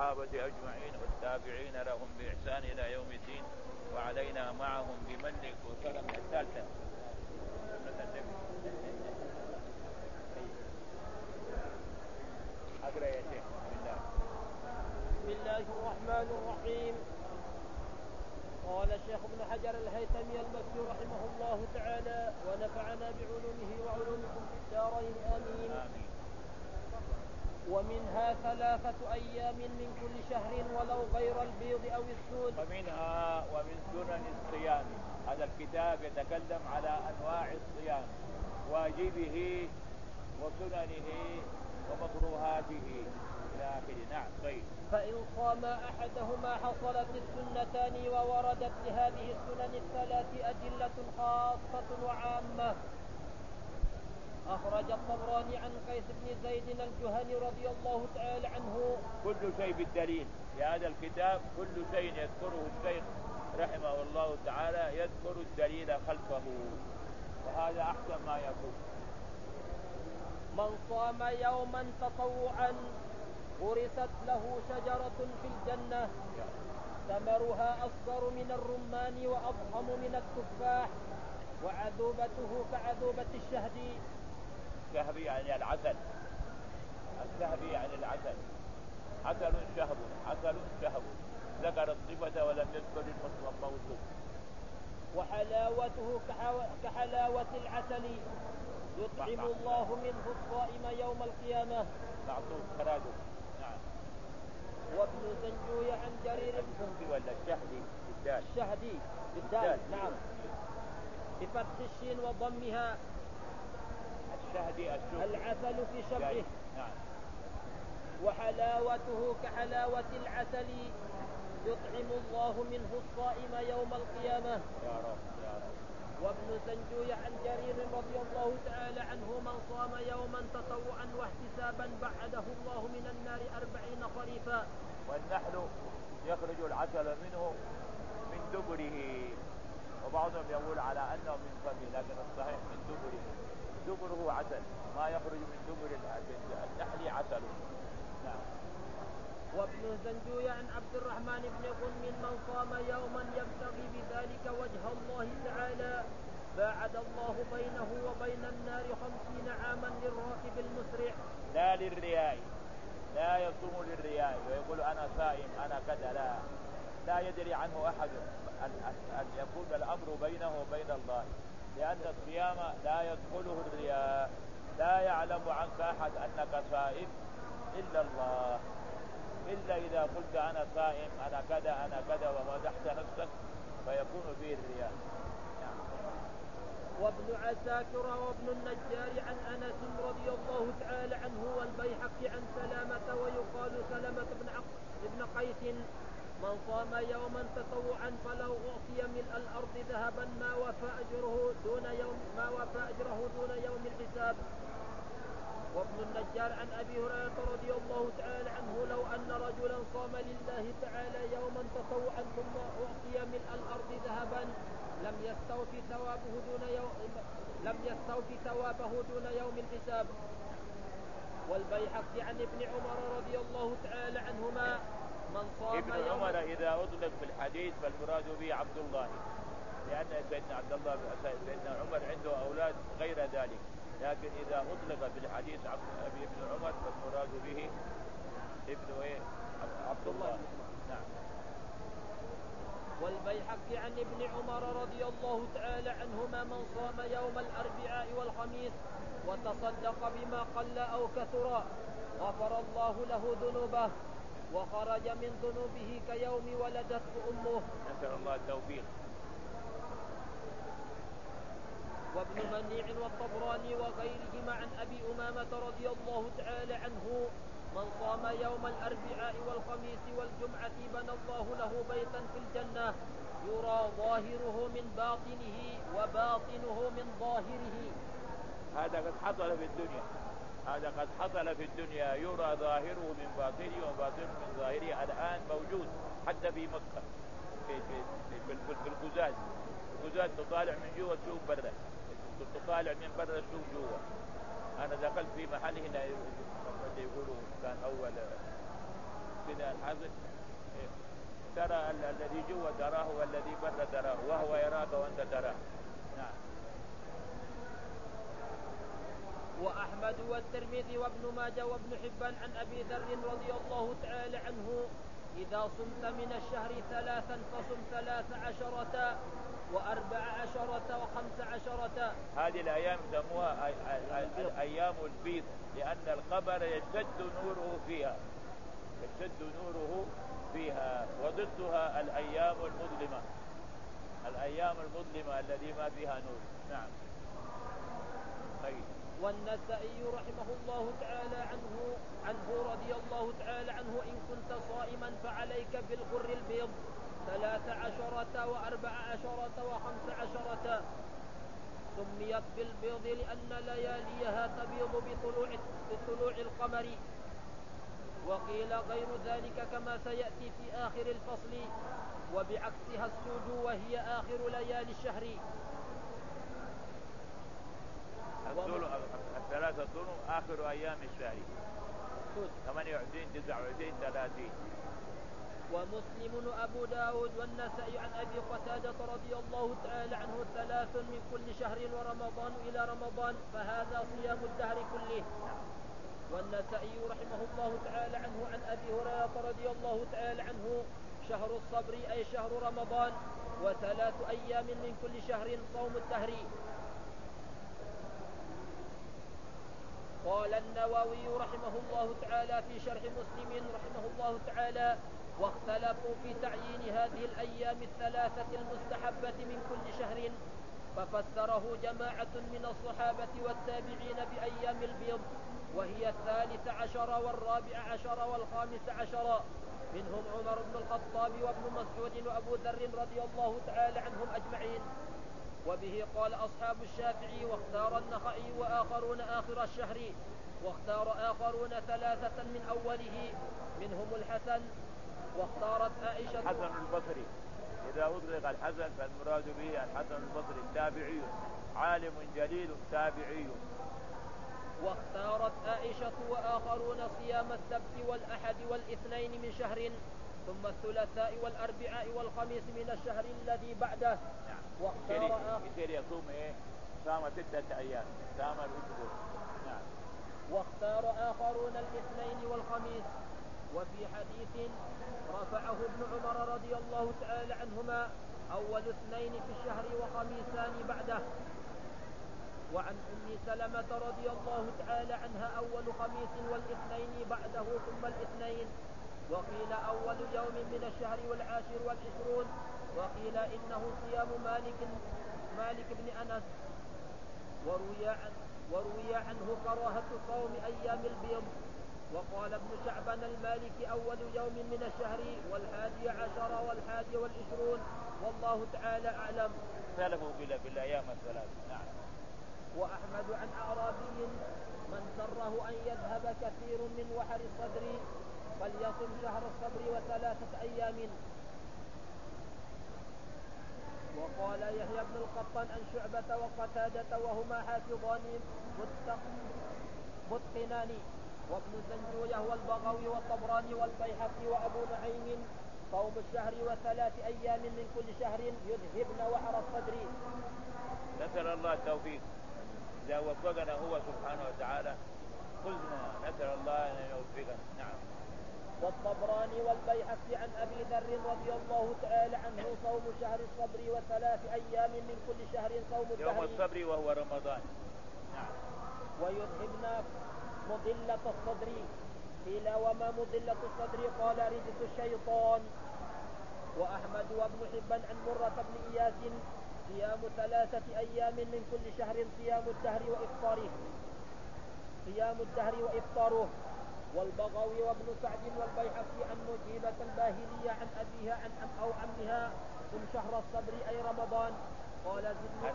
والصحابة أجمعين والتابعين لهم بإحسان إلى يوم الدين، وعلينا معهم بمنك وكرم. الثالثة أقرأ يا شيخ. بسم الله الرحمن الرحيم. قال الشيخ ابن حجر الهيثمي المكي رحمه الله تعالى ونفعنا بعلومه وعلومكم في الدارين آمين. ومنها 3 أيام من كل شهر ولو غير البيض أو السود. ومن سنن الصيام. هذا الكتاب يتكلم على أنواع الصيام، واجبه وسننه ومكروهاته إلى آخره. نعم. طيب. فإن صام أحدهما حصلت السنتان، ووردت لهذه السنن الثلاث أدلة خاصة وعامة. أخرج الطبراني عن قيس بن زيد الجهني رضي الله تعالى عنه. كل شيء بالدليل في هذا الكتاب، كل شيء يذكره الشيخ رحمه الله تعالى يذكر الدليل خلفه، وهذا أحسن ما يكون. من صام يوما تطوعا غرست له شجرة في الجنة ثمرها أصغر من الرمان وأضخم من التفاح وعذوبته كعذوبة الشهد. الشهب يعني العسل، الشهب يعني العسل. عسل شهب، عسل شهب. ذكر الصفة ولم يذكر الموصوف. وحلاوته كحلاوة العسل يطعم الله منه الصائم يوم القيامة. معطوف خراجه. نعم. وابن زنجوي عن جرير الشهدي ولا الشهدي بالدال؟ الشهدي بالدال. نعم، بفتح الشين وضمها. الشهدي العسل في شبهه. نعم. وحلاوته كحلاوة العسل يطعم الله منه الصائم يوم القيامة. يا رب يا رب. وابن زنجوي عن جرير رضي الله تعالى عنه من صام يوما تطوعا واحتسابا بعده الله من النار 40 خريفا. والنحل يخرج العسل منه من دبره، وبعضهم يقول على أنه من فمه، لكن الصحيح من دبره. دبره عسل، ما يخرج من دبر النحل عسل. نعم. وابن زنجوي عن عبد الرحمن بن غنم من صام يوما يبتغي بذلك وجه الله تعالى باعد الله بينه وبين النار 50 عاما للراكب المسرع. لا للرياء، لا يصوم للرياء ويقول أنا صائم أنا كذا، لا يدري عنه أحد، أن يكون الأمر بينه وبين الله، لأن الصيام لا يدخله الرياء. لا يعلم عنك أحد أنك صائم إلا الله، إلا إذا قلت أنا صائم أنا كذا أنا كذا ومدحت نفسك فيكون فيه الرياء. وابن عساكر وابن النجار عن أنس رضي الله تعالى عنه والبيحقي عن سلامة ويقال سلامة بن قيس من صام يوما تطوعا فلو أعطي ملء الأرض ذهبا ما وفى أجره دون يوم الحساب. وابن النجار عن أبي هريرة رضي الله تعالى عنه لو أن رجلا صام لله تعالى يوما تطوعا ثم أعطي ملء الأرض ذهبا لم يستوفي ثوابه دون يوم الحساب. والبيحقي عن ابن عمر رضي الله تعالى عنهما من صام ابن عمر إذا أطلق في الحديث فالمراد به عبد الله، لأن سيدنا عمر عنده أولاد غير ذلك، لكن إذا أطلق في الحديث ابن عمر فالمراد به ابن عبد الله. نعم. والبيحقي عن ابن عمر رضي الله تعالى عنهما من صام يوم الأربعاء والخميس وتصدق بما قل أو كثر غفر الله له ذنوبه وخرج من ذنوبه كيوم ولدته أمه. نسأل الله التوفيق. وابن منيع والطبراني وغيرهما عن أبي أمامة رضي الله تعالى عنه من صام يوم الأربعاء والخميس والجمعة بنى الله له بيتا في الجنة يرى ظاهره من باطنه وباطنه من ظاهره. هذا قد حصل في الدنيا، هذا قد حصل في الدنيا، يرى ظاهره من باطنه وباطنه من ظاهره. الآن موجود حتى في مكة في القزاز، القزاز تطالع من جوا السوق برا، تطالع من برا السوق جوا. أنا دخلت في محل هنا يقولوا كان أول كذا الحاصل ترى الذي جوا تراه والذي برا تراه وهو يراك وأنت تراه. نعم. وأحمد والترمذي وابن ماجه وابن حبان عن أبي ذر رضي الله تعالى عنه: إذا صمت من الشهر 3 فصم 13 و14 و15. هذه الأيام يسموها أيام البيض لأن القمر يشتد نوره فيها، يشتد نوره فيها، وضدها الأيام المظلمة، الأيام المظلمة الذي ما فيها نور. نعم. طيب. والنسائي رحمه الله تعالى عنه رضي الله تعالى عنه: إن كنت صائما فعليك بالغر البيض 13 و14 و15. سميت بالبيض لأن لياليها تبيض بطلوع القمر، وقيل غير ذلك كما سيأتي في آخر الفصل، وبعكسها السود وهي آخر ليالي الشهر. الثلاثة ظلم آخر أيام الشهر 28 29 30. ومسلم وأبو داود والنسائي عن أبي قتادة رضي الله تعالى عنه: 3 من كل شهر ورمضان إلى رمضان، فهذا صيام الدهر كله. والنسائي رحمه الله تعالى عنه عن أبي هريرة رضي الله تعالى عنه: شهر الصبر أي شهر رمضان، و3 أيام من كل شهر صوم الدهر. قال النووي رحمه الله تعالى في شرح مسلم رحمه الله تعالى: واختلفوا في تعيين هذه الأيام 3 المستحبة من كل شهر، ففسره جماعة من الصحابة والتابعين بأيام البيض، وهي 13 و14 و15، منهم عمر بن الخطاب وابن مسعود وأبو ذر رضي الله تعالى عنهم أجمعين. وبه قال أصحاب الشافعي، واختار النخعي وآخرون آخر الشهر، واختار آخرون 3 من أوله، منهم الحسن. واختارت عائشة الحسن البصري، إذا أطلق الحسن فالمراد به الحسن البصري تابعي، عالم جليل تابعي. واختارت عائشة وآخرون صيام السبت والأحد والاثنين من شهر، ثم الثلاثاء والأربعاء والخميس من الشهر الذي بعده. واختار يصير يصوم صام 6 أيام، صام الأسبوع. نعم. واختار آخرون الاثنين والخميس. وفي حديث رفعه ابن عمر رضي الله تعالى عنهما: أول 2 في الشهر وخميسان بعده. وعن أم سلمة رضي الله تعالى عنها: أول خميس والاثنين بعده ثم الاثنين. وقيل أول يوم من الشهر والعاشر والعشرون. وقيل إنه صيام مالك بن أنس. وروي عنه كراهة صوم أيام البيض. وقال ابن شعبان المالكي: أول يوم من الشهر وال11 وال21، والله تعالى أعلم. اختلفوا بالأيام الثلاث. نعم. وأحمد عن أعرابي: من سره أن يذهب كثير من وحر الصدر فليصم شهر الصبر و3 أيام. وقال يحيى بن القطان عن شعبة وقتادة وهما حافظان متقنان، وابن زنجوية والبغوي والطبراني والبيهقي وأبو نعيم: صوم الشهر و3 أيام من كل شهر يذهبن وحر الصدر. نسأل الله التوفيق، إذا وفقنا هو سبحانه وتعالى قلنا نسأل الله أن يوفقنا. نعم. والطبراني والبيهقي عن أبي ذر رضي الله تعالى عنه: صوم شهر الصبر و3 أيام من كل شهر صوم الدهر، يوم الصبر وهو رمضان. نعم. ويذهبن مضلة الصدر. قيل وما مضلة الصدر؟ قال رجس الشيطان. وأحمد وابن حبان عن مرة بن إياس: صيام 3 أيام من كل شهر صيام الدهر وإفطاره. والبغوي وابن سعد والبيهقي عن مجيبة الباهلية عن أبيها عن أو عمها: صم شهر الصبر أي رمضان. قال زدني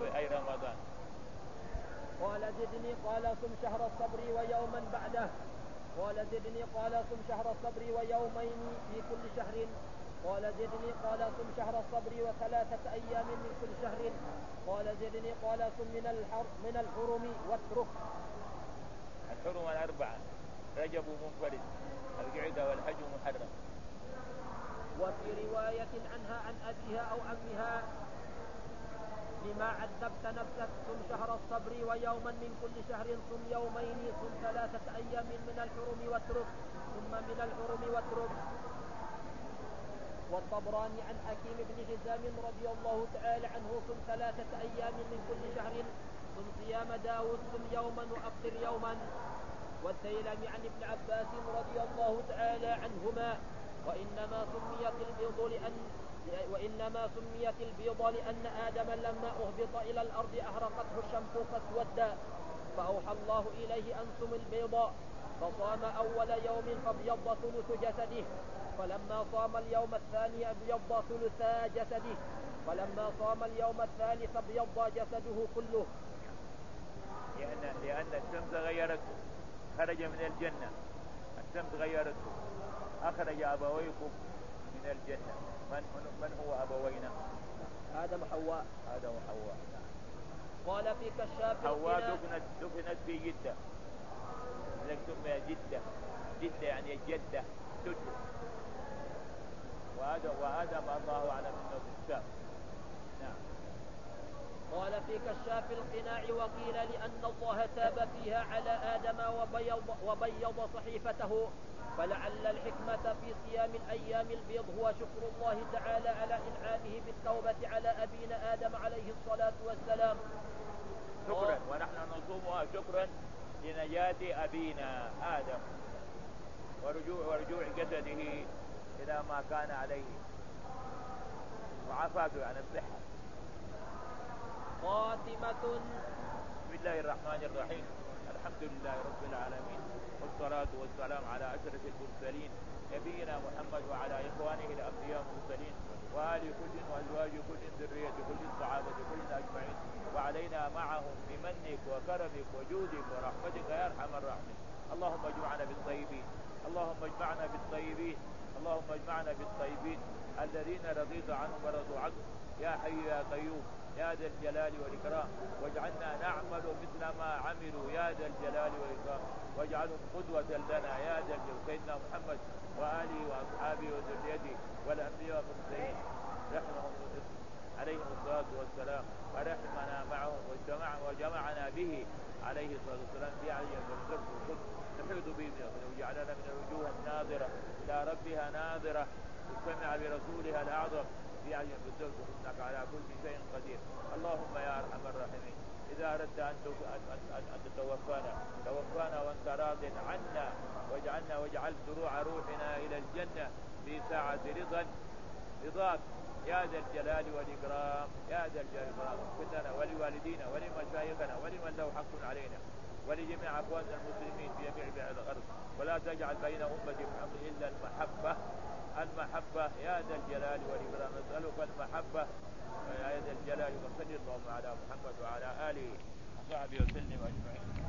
قال صم شهر الصبر ويوما بعده. قال زدني قال صم شهر الصبر ويومين في كل شهر. قال زدني قال صم شهر الصبر و3 أيام من كل شهر. قال زدني قال صم من الحرم واترك. الحرم 4 رجب منفرد، القعدة والحج محرم. وفي رواية عنها عن أبيها أو عمها: لما عذبت نفسك صم شهر الصبر ويوما من كل شهر صم يومين صم 3 أيام من الحرم واترك ثم من الحرم واترك. والطبراني عن حكيم بن حزام رضي الله تعالى عنه: صم 3 أيام من كل شهر صم صيام داود صم يوما وأفطر يوما. والديلمي عن ابن عباس رضي الله تعالى عنهما: وإنما سميت البيض لأن آدم لما أهبط إلى الأرض أهرقته الشمس فاسودا، فأوحى الله إليه أن صم البيض، فصام أول يوم فابيض ثلث جسده، فلما صام اليوم الثاني ابيض ثلثا جسده، فلما صام اليوم الثالث ابيض جسده كله. لأن الشمس غيرته، خرج من الجنة، الشمس غيرته، أخرج أبويكم من الجنة. من هو أبوينا؟ آدم وحواء. آدم وحواء. قال في كشاف حواء دفنت في جدة، لذلك سمي جدة. جدة يعني الجدة، جد. وآدم الله أعلم أنه في الشام. نعم. قال في كشاف القناع: وقيل لأن الله تاب فيها على آدم وبيض صحيفته، فلعل الحكمة في صيام الأيام البيض هو شكر الله تعالى على إنعامه بالتوبة على أبينا آدم عليه الصلاة والسلام. شكرا، ونحن نصومها شكرا لنجاة أبينا آدم ورجوع جسده إلى ما كان عليه وعافاته عن الصحة. خاتمة. بسم الله الرحمن الرحيم. الحمد لله رب العالمين، والصلاة والسلام على أشرف المرسلين نبينا محمد وعلى إخوانه الأنبياء المرسلين وآل كل وأزواج كل ذرية كل الصحابة كل أجمعين، وعلينا معهم بمنك وكرمك وجودك ورحمتك يا أرحم الراحمين. اللهم اجمعنا بالطيبين، اللهم اجمعنا بالطيبين، اللهم اجمعنا بالطيبين الذين رضيت عنهم ورضوا عنك يا حي يا قيوم يا ذا الجلال والإكرام، واجعلنا نعمل مثل ما عملوا يا ذا الجلال والإكرام، واجعلهم قدوة لنا يا ذا الجلال. سيدنا محمد وآله وأصحابه وذريته والأنبياء والمرسلين رحمهم عليهم الصلاة والسلام، ورحمنا معهم وجمعنا به عليه الصلاة والسلام في علي الفردوس القدس، نحيط به وجعلنا من الوجوه الناظرة إلى ربها ناظرة تستمع برسولها الأعظم في علي الفردوس، إنك على كل شيء قدير. اللهم يا أرحم الراحمين، إذا أردت أن توفانا وأنت راض عنا، واجعل طلوع روحنا إلى الجنة في ساعة رضاك يا ذا الجلال والإكرام يا ذا الجلال والإكرام. اغفر لنا ولوالدينا ولمشايخنا ولمن له حق علينا ولجميع أخواننا المسلمين في جميع بلاد الأرض، ولا تجعل بين أمة محمد إلا المحبة يا ذا الجلال والإكرام. نسألك المحبة يا ذا الجلال، وصل اللهم على محمد وعلى آله وصحبه وسلم أجمعين.